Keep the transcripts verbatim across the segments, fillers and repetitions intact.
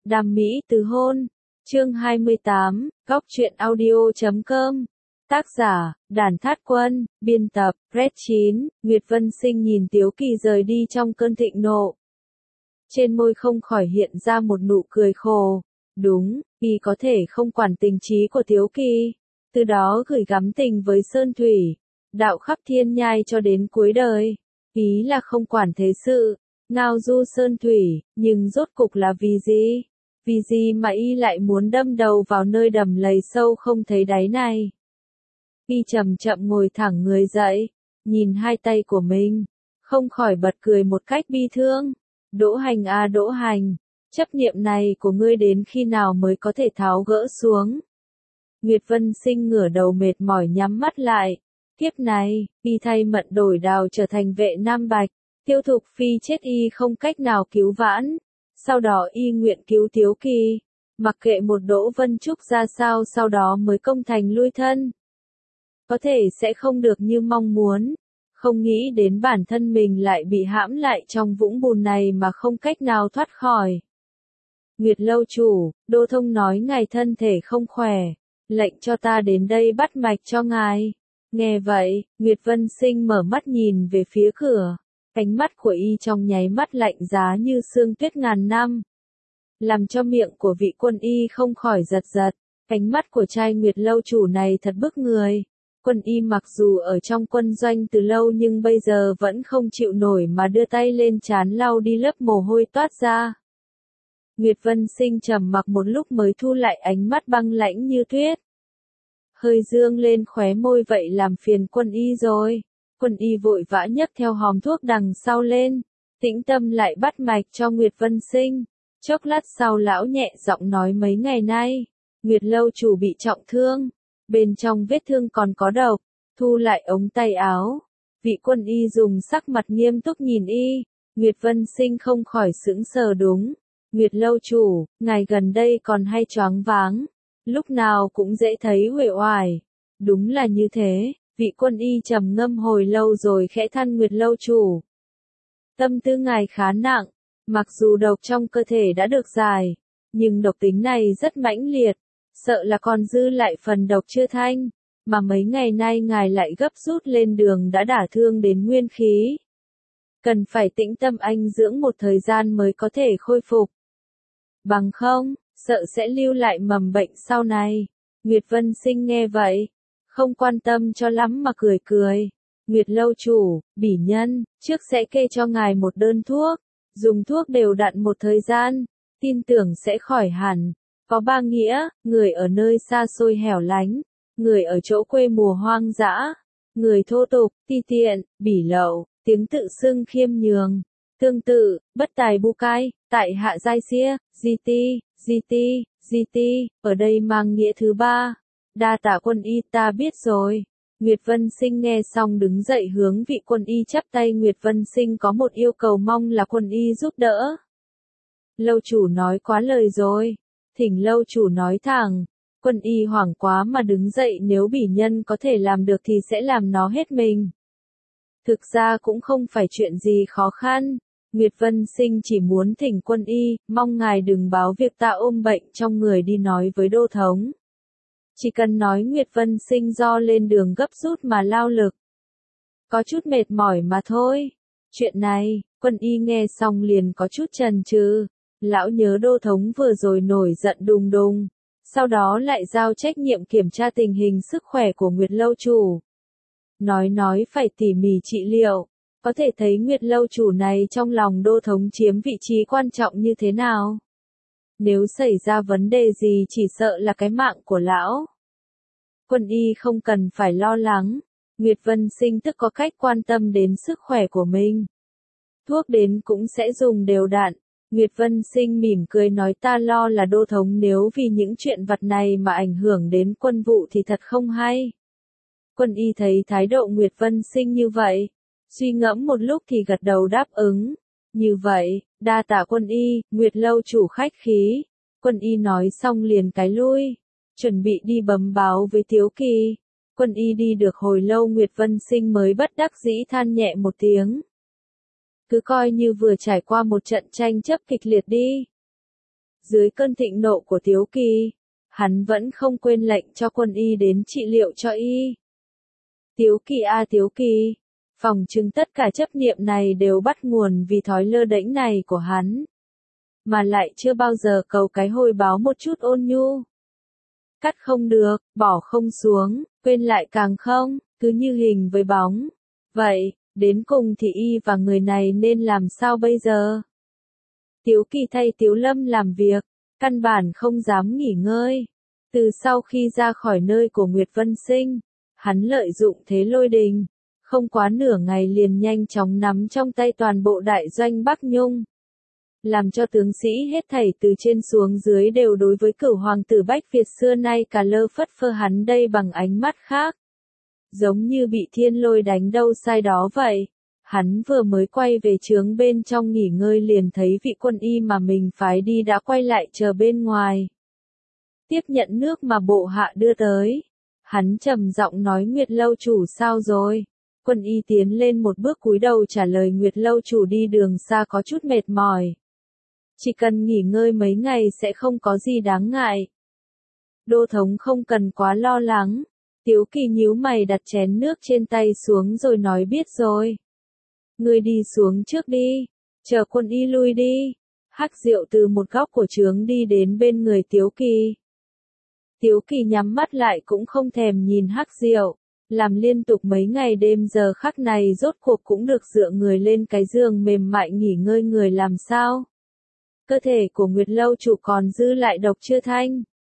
Đam mỹ từ hôn. Chương hai mươi tám, góc truyện audio chấm com. Tác giả, Đàn Thát Quân, biên tập, Red chín, Nguyệt Vân Sinh nhìn Tiếu Kỳ rời đi trong cơn thịnh nộ. Trên môi không khỏi hiện ra một nụ cười khổ. Đúng, y có thể không quản tình trí của Tiếu Kỳ, từ đó gửi gắm tình với Sơn Thủy, đạo khắp thiên nhai cho đến cuối đời. Ý là không quản thế sự, ngao du Sơn Thủy, nhưng rốt cục là vì gì? Vì gì mà y lại muốn đâm đầu vào nơi đầm lầy sâu không thấy đáy này? Y chậm chậm ngồi thẳng người dậy, nhìn hai tay của mình, không khỏi bật cười một cách bi thương. Đỗ Hành à Đỗ Hành, chấp niệm này của ngươi đến khi nào mới có thể tháo gỡ xuống? Nguyệt Vân Sinh ngửa đầu mệt mỏi nhắm mắt lại. Kiếp này, y thay Mận Đổi Đào trở thành vệ Nam Bạch, Tiêu Thục Phi chết y không cách nào cứu vãn. Sau đó y nguyện cứu Tiếu Kỳ, mặc kệ một Đỗ Vân Trúc ra sao sau đó mới công thành lui thân. Có thể sẽ không được như mong muốn, không nghĩ đến bản thân mình lại bị hãm lại trong vũng bùn này mà không cách nào thoát khỏi. Nguyệt lâu chủ, Đô Thông nói ngài thân thể không khỏe, lệnh cho ta đến đây bắt mạch cho ngài. Nghe vậy, Nguyệt Vân Sinh mở mắt nhìn về phía cửa. Ánh mắt của y trong nháy mắt lạnh giá như sương tuyết ngàn năm, làm cho miệng của vị quân y không khỏi giật giật. Ánh mắt của trai Nguyệt lâu chủ này thật bức người. Quân y mặc dù ở trong quân doanh từ lâu nhưng bây giờ vẫn không chịu nổi mà đưa tay lên trán lau đi lớp mồ hôi toát ra. Nguyệt Vân Sinh trầm mặc một lúc mới thu lại ánh mắt băng lãnh như tuyết. Hơi dương lên khóe môi, vậy làm phiền quân y rồi. Quân y vội vã nhấc theo hòm thuốc đằng sau lên, tĩnh tâm lại bắt mạch cho Nguyệt Vân Sinh. Chốc lát sau lão nhẹ giọng nói mấy ngày nay, Nguyệt lâu chủ bị trọng thương, bên trong vết thương còn có độc, thu lại ống tay áo. Vị quân y dùng sắc mặt nghiêm túc nhìn y, Nguyệt Vân Sinh không khỏi sững sờ. Đúng, Nguyệt lâu chủ, ngài gần đây còn hay choáng váng, lúc nào cũng dễ thấy uể oải. Đúng là như thế. Vị quân y trầm ngâm hồi lâu rồi khẽ than, Nguyệt lâu chủ, tâm tư ngài khá nặng, mặc dù độc trong cơ thể đã được giải, nhưng độc tính này rất mãnh liệt, sợ là còn dư lại phần độc chưa thanh, mà mấy ngày nay ngài lại gấp rút lên đường đã đả thương đến nguyên khí. Cần phải tĩnh tâm anh dưỡng một thời gian mới có thể khôi phục. Bằng không, sợ sẽ lưu lại mầm bệnh sau này. Nguyệt Vân Sinh nghe vậy, không quan tâm cho lắm mà cười cười. Nguyệt lâu chủ, bỉ nhân, trước sẽ kê cho ngài một đơn thuốc, dùng thuốc đều đặn một thời gian, tin tưởng sẽ khỏi hẳn. Có ba nghĩa, người ở nơi xa xôi hẻo lánh, người ở chỗ quê mùa hoang dã, người thô tục, ti tiện, bỉ lậu, tiếng tự xưng khiêm nhường. Tương tự, bất tài bu cai, tại hạ giai xia, di ti, di ti, di ti, ở đây mang nghĩa thứ ba. Đa tạ quân y, ta biết rồi. Nguyệt Vân Sinh nghe xong đứng dậy hướng vị quân y chắp tay. Nguyệt Vân Sinh có một yêu cầu, mong là quân y giúp đỡ. Lâu chủ nói quá lời rồi, thỉnh lâu chủ nói thẳng. Quân y hoảng quá mà đứng dậy, nếu bỉ nhân có thể làm được thì sẽ làm nó hết mình. Thực ra cũng không phải chuyện gì khó khăn. Nguyệt Vân Sinh chỉ muốn thỉnh quân y, mong ngài đừng báo việc ta ôm bệnh trong người đi nói với Đô Thống. Chỉ cần nói Nguyệt Vân Sinh do lên đường gấp rút mà lao lực, có chút mệt mỏi mà thôi. Chuyện này, quân y nghe xong liền có chút chần chừ. Lão nhớ Đô Thống vừa rồi nổi giận đùng đùng, sau đó lại giao trách nhiệm kiểm tra tình hình sức khỏe của Nguyệt lâu chủ. Nói nói phải tỉ mỉ trị liệu, có thể thấy Nguyệt lâu chủ này trong lòng Đô Thống chiếm vị trí quan trọng như thế nào. Nếu xảy ra vấn đề gì chỉ sợ là cái mạng của lão. Quân y không cần phải lo lắng, Nguyệt Vân Sinh tức có cách quan tâm đến sức khỏe của mình. Thuốc đến cũng sẽ dùng đều đặn. Nguyệt Vân Sinh mỉm cười nói, ta lo là Đô Thống nếu vì những chuyện vặt này mà ảnh hưởng đến quân vụ thì thật không hay. Quân y thấy thái độ Nguyệt Vân Sinh như vậy, suy ngẫm một lúc thì gật đầu đáp ứng. Như vậy, đa tạ quân y, Nguyệt lâu chủ khách khí. Quân y nói xong liền cái lui, chuẩn bị đi bấm báo với Tiếu Kỳ. Quân y đi được hồi lâu Nguyệt Vân Sinh mới bất đắc dĩ than nhẹ một tiếng. Cứ coi như vừa trải qua một trận tranh chấp kịch liệt đi. Dưới cơn thịnh nộ của Tiếu Kỳ, hắn vẫn không quên lệnh cho quân y đến trị liệu cho y. Tiếu Kỳ a à, Tiếu Kỳ, phỏng chừng tất cả chấp niệm này đều bắt nguồn vì thói lơ đễnh này của hắn. Mà lại chưa bao giờ cầu cái hồi báo một chút ôn nhu. Cắt không được, bỏ không xuống, quên lại càng không, cứ như hình với bóng. Vậy, đến cùng thì y và người này nên làm sao bây giờ? Tiếu Kỳ thay Tiếu Lâm làm việc, căn bản không dám nghỉ ngơi. Từ sau khi ra khỏi nơi của Nguyệt Vân Sinh, hắn lợi dụng thế lôi đình, không quá nửa ngày liền nhanh chóng nắm trong tay toàn bộ đại doanh Bắc Nhung. Làm cho tướng sĩ hết thảy từ trên xuống dưới đều đối với cửu hoàng tử Bách Việt xưa nay cả lơ phất phơ hắn đây bằng ánh mắt khác. Giống như bị thiên lôi đánh đâu sai đó vậy. Hắn vừa mới quay về trướng bên trong nghỉ ngơi liền thấy vị quân y mà mình phái đi đã quay lại chờ bên ngoài. Tiếp nhận nước mà bộ hạ đưa tới. Hắn trầm giọng nói Nguyệt lâu chủ sao rồi? Quân y tiến lên một bước cúi đầu trả lời Nguyệt lâu chủ đi đường xa có chút mệt mỏi. Chỉ cần nghỉ ngơi mấy ngày sẽ không có gì đáng ngại. Đô thống không cần quá lo lắng. Tiếu Kỳ nhíu mày đặt chén nước trên tay xuống rồi nói biết rồi. Ngươi đi xuống trước đi, chờ quân y lui đi. Hắc Diệu từ một góc của trướng đi đến bên người Tiếu Kỳ. Tiếu Kỳ nhắm mắt lại cũng không thèm nhìn Hắc Diệu, làm liên tục mấy ngày đêm giờ khắc này rốt cuộc cũng được dựa người lên cái giường mềm mại nghỉ ngơi người làm sao. Cơ thể của Nguyệt lâu chủ còn dư lại độc chưa thanh.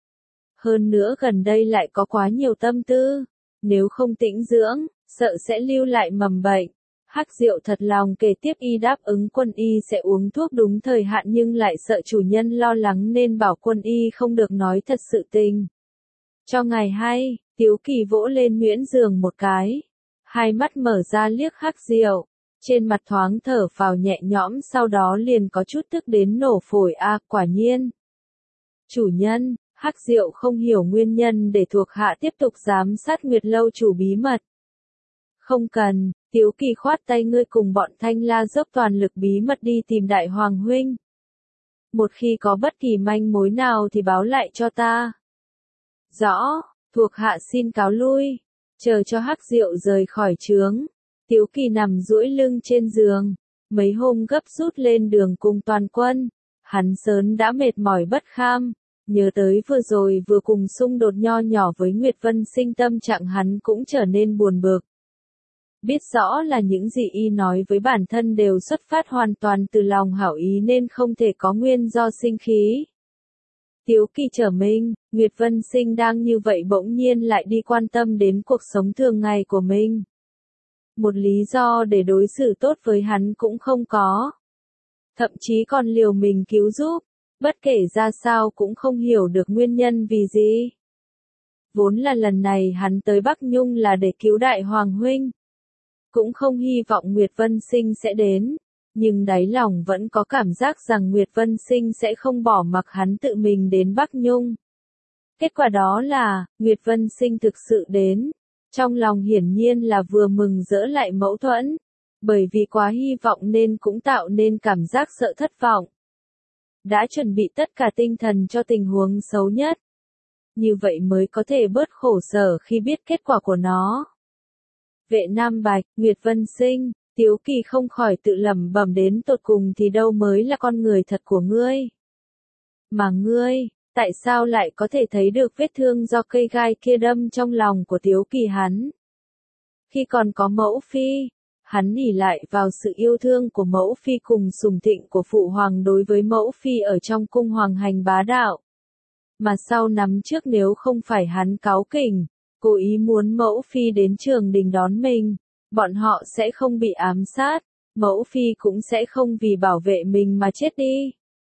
Hơn nữa gần đây lại có quá nhiều tâm tư, nếu không tĩnh dưỡng, sợ sẽ lưu lại mầm bệnh. Hắc Diệu thật lòng kể tiếp y đáp ứng quân y sẽ uống thuốc đúng thời hạn nhưng lại sợ chủ nhân lo lắng nên bảo quân y không được nói thật sự tình. Cho ngày hay, Tiếu Kỳ vỗ lên miễn giường một cái. Hai mắt mở ra liếc Hắc Diệu, trên mặt thoáng thở phào nhẹ nhõm sau đó liền có chút tức đến nổ phổi a à, quả nhiên. Chủ nhân, Hắc Diệu không hiểu nguyên nhân để thuộc hạ tiếp tục giám sát Nguyệt lâu chủ bí mật. Không cần, Tiếu Kỳ khoát tay ngươi cùng bọn Thanh La dốc toàn lực bí mật đi tìm Đại Hoàng huynh. Một khi có bất kỳ manh mối nào thì báo lại cho ta. Rõ, thuộc hạ xin cáo lui, chờ cho Hắc Diệu rời khỏi trướng. Tiếu Kỳ nằm duỗi lưng trên giường, mấy hôm gấp rút lên đường cùng toàn quân, hắn sớm đã mệt mỏi bất kham, nhớ tới vừa rồi vừa cùng xung đột nho nhỏ với Nguyệt Vân Sinh tâm trạng hắn cũng trở nên buồn bực. Biết rõ là những gì y nói với bản thân đều xuất phát hoàn toàn từ lòng hảo ý nên không thể có nguyên do sinh khí. Tiếu Kỳ trở mình, Nguyệt Vân Sinh đang như vậy bỗng nhiên lại đi quan tâm đến cuộc sống thường ngày của mình. Một lý do để đối xử tốt với hắn cũng không có. Thậm chí còn liều mình cứu giúp, bất kể ra sao cũng không hiểu được nguyên nhân vì gì. Vốn là lần này hắn tới Bắc Nhung là để cứu Đại Hoàng huynh. Cũng không hy vọng Nguyệt Vân Sinh sẽ đến, nhưng đáy lòng vẫn có cảm giác rằng Nguyệt Vân Sinh sẽ không bỏ mặc hắn tự mình đến Bắc Nhung. Kết quả đó là, Nguyệt Vân Sinh thực sự đến. Trong lòng hiển nhiên là vừa mừng rỡ lại mâu thuẫn, bởi vì quá hy vọng nên cũng tạo nên cảm giác sợ thất vọng. Đã chuẩn bị tất cả tinh thần cho tình huống xấu nhất. Như vậy mới có thể bớt khổ sở khi biết kết quả của nó. Vệ Nam Bạch, Nguyệt Vân Sinh, Tiếu Kỳ không khỏi tự lẩm bẩm đến tột cùng thì đâu mới là con người thật của ngươi. Mà ngươi, tại sao lại có thể thấy được vết thương do cây gai kia đâm trong lòng của Tiếu Kỳ hắn? Khi còn có mẫu phi, hắn ỷ lại vào sự yêu thương của mẫu phi cùng sùng thịnh của phụ hoàng đối với mẫu phi ở trong cung hoàng hành bá đạo. Mà sau năm trước nếu không phải hắn cáu kỉnh, cố ý muốn mẫu phi đến trường đình đón mình, bọn họ sẽ không bị ám sát, mẫu phi cũng sẽ không vì bảo vệ mình mà chết đi.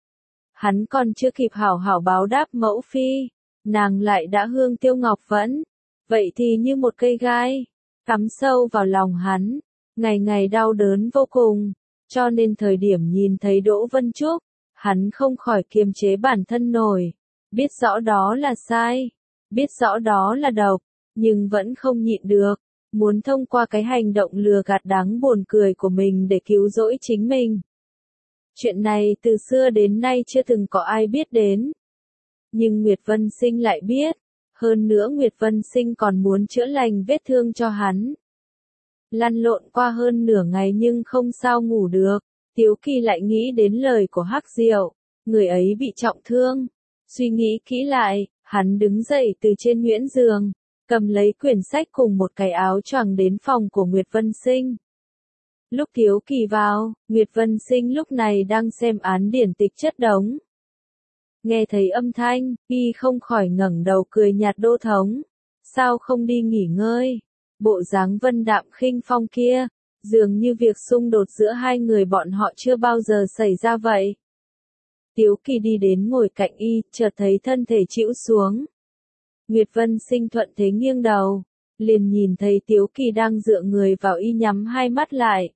Hắn còn chưa kịp hảo hảo báo đáp mẫu phi, nàng lại đã hương tiêu ngọc vẫn, vậy thì như một cây gai, cắm sâu vào lòng hắn, ngày ngày đau đớn vô cùng, cho nên thời điểm nhìn thấy Đỗ Vân Trúc, hắn không khỏi kiềm chế bản thân nổi, biết rõ đó là sai, biết rõ đó là độc, nhưng vẫn không nhịn được, muốn thông qua cái hành động lừa gạt đáng buồn cười của mình để cứu rỗi chính mình. Chuyện này từ xưa đến nay chưa từng có ai biết đến. Nhưng Nguyệt Vân Sinh lại biết. Hơn nữa Nguyệt Vân Sinh còn muốn chữa lành vết thương cho hắn. Lăn lộn qua hơn nửa ngày nhưng không sao ngủ được. Tiếu Kỳ lại nghĩ đến lời của Hắc Diệu. Người ấy bị trọng thương. Suy nghĩ kỹ lại, hắn đứng dậy từ trên nhuyễn giường, cầm lấy quyển sách cùng một cái áo choàng đến phòng của Nguyệt Vân Sinh. Lúc Tiếu Kỳ vào, Nguyệt Vân Sinh lúc này đang xem án điển tịch chất đống. Nghe thấy âm thanh, y không khỏi ngẩng đầu cười nhạt, Đô thống, sao không đi nghỉ ngơi? Bộ dáng vân đạm khinh phong kia, dường như việc xung đột giữa hai người bọn họ chưa bao giờ xảy ra vậy. Tiếu Kỳ đi đến ngồi cạnh y, chợt thấy thân thể chĩu xuống. Nguyệt Vân Sinh thuận thế nghiêng đầu, liền nhìn thấy Tiếu Kỳ đang dựa người vào y, nhắm hai mắt lại.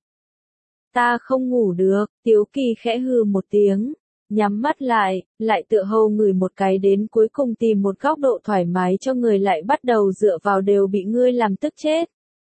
Ta không ngủ được, Tiếu Kỳ khẽ hừ một tiếng, nhắm mắt lại, lại tựa hồ ngửi một cái đến cuối cùng tìm một góc độ thoải mái cho người lại bắt đầu dựa vào, đều bị ngươi làm tức chết.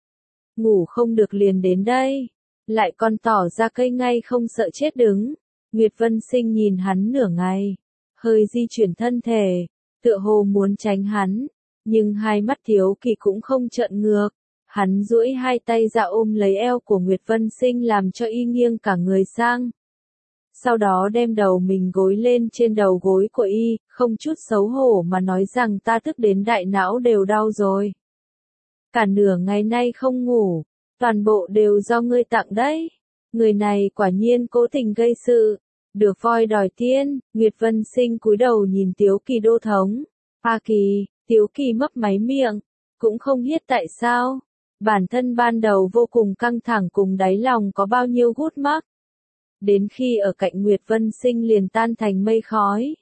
Ngủ không được liền đến đây, lại còn tỏ ra cây ngay không sợ chết đứng. Nguyệt Vân Sinh nhìn hắn nửa ngày, hơi di chuyển thân thể, tựa hồ muốn tránh hắn, nhưng hai mắt Tiếu Kỳ cũng không trợn ngược. Hắn duỗi hai tay ra ôm lấy eo của Nguyệt Vân Sinh làm cho y nghiêng cả người sang. Sau đó đem đầu mình gối lên trên đầu gối của y, không chút xấu hổ mà nói rằng ta tức đến đại não đều đau rồi. Cả nửa ngày nay không ngủ, toàn bộ đều do ngươi tặng đấy. Người này quả nhiên cố tình gây sự, được voi đòi tiên. Nguyệt Vân Sinh cúi đầu nhìn Tiếu Kỳ, Đô thống. A Kỳ, Tiếu Kỳ mấp máy miệng, cũng không biết tại sao. Bản thân ban đầu vô cùng căng thẳng, cùng đáy lòng có bao nhiêu gút mắc. Đến khi ở cạnh Nguyệt Vân Sinh liền tan thành mây khói.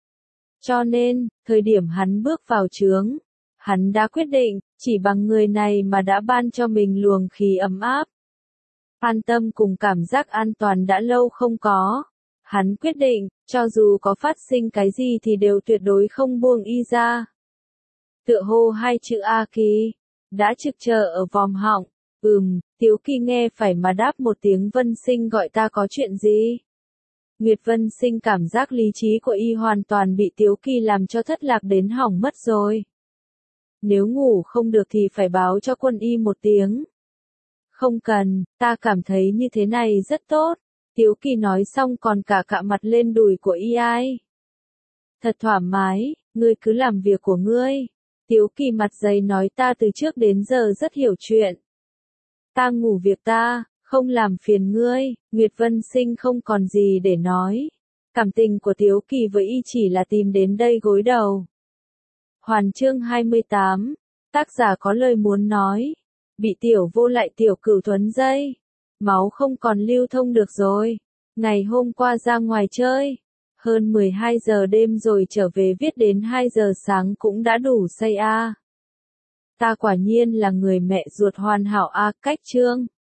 Cho nên, thời điểm hắn bước vào trướng, hắn đã quyết định, chỉ bằng người này mà đã ban cho mình luồng khí ấm áp. An tâm cùng cảm giác an toàn đã lâu không có. Hắn quyết định, cho dù có phát sinh cái gì thì đều tuyệt đối không buông y ra. Tựa hồ hai chữ A Kỳ đã trực chờ ở vòm họng. Ừm, Tiếu Kỳ nghe phải mà đáp một tiếng. Vân Sinh gọi ta có chuyện gì? Nguyệt Vân Sinh cảm giác lý trí của y hoàn toàn bị Tiếu Kỳ làm cho thất lạc đến hỏng mất rồi. Nếu ngủ không được thì phải báo cho quân y một tiếng. Không cần, ta cảm thấy như thế này rất tốt. Tiếu Kỳ nói xong còn cả cạ mặt lên đùi của y ai. Thật thoải mái, ngươi cứ làm việc của ngươi. Tiếu Kỳ mặt dày nói, ta từ trước đến giờ rất hiểu chuyện. Ta ngủ việc ta, không làm phiền ngươi. Nguyệt Vân Sinh không còn gì để nói. Cảm tình của Tiếu Kỳ với y chỉ là tìm đến đây gối đầu. Hoàn chương hai mươi tám, tác giả có lời muốn nói. Bị tiểu vô lại tiểu cửu thuấn dây. Máu không còn lưu thông được rồi. Ngày hôm qua ra ngoài chơi. Hơn mười hai giờ đêm rồi trở về viết đến hai giờ sáng cũng đã đủ say a. Ta quả nhiên là người mẹ ruột hoàn hảo a. Cách chương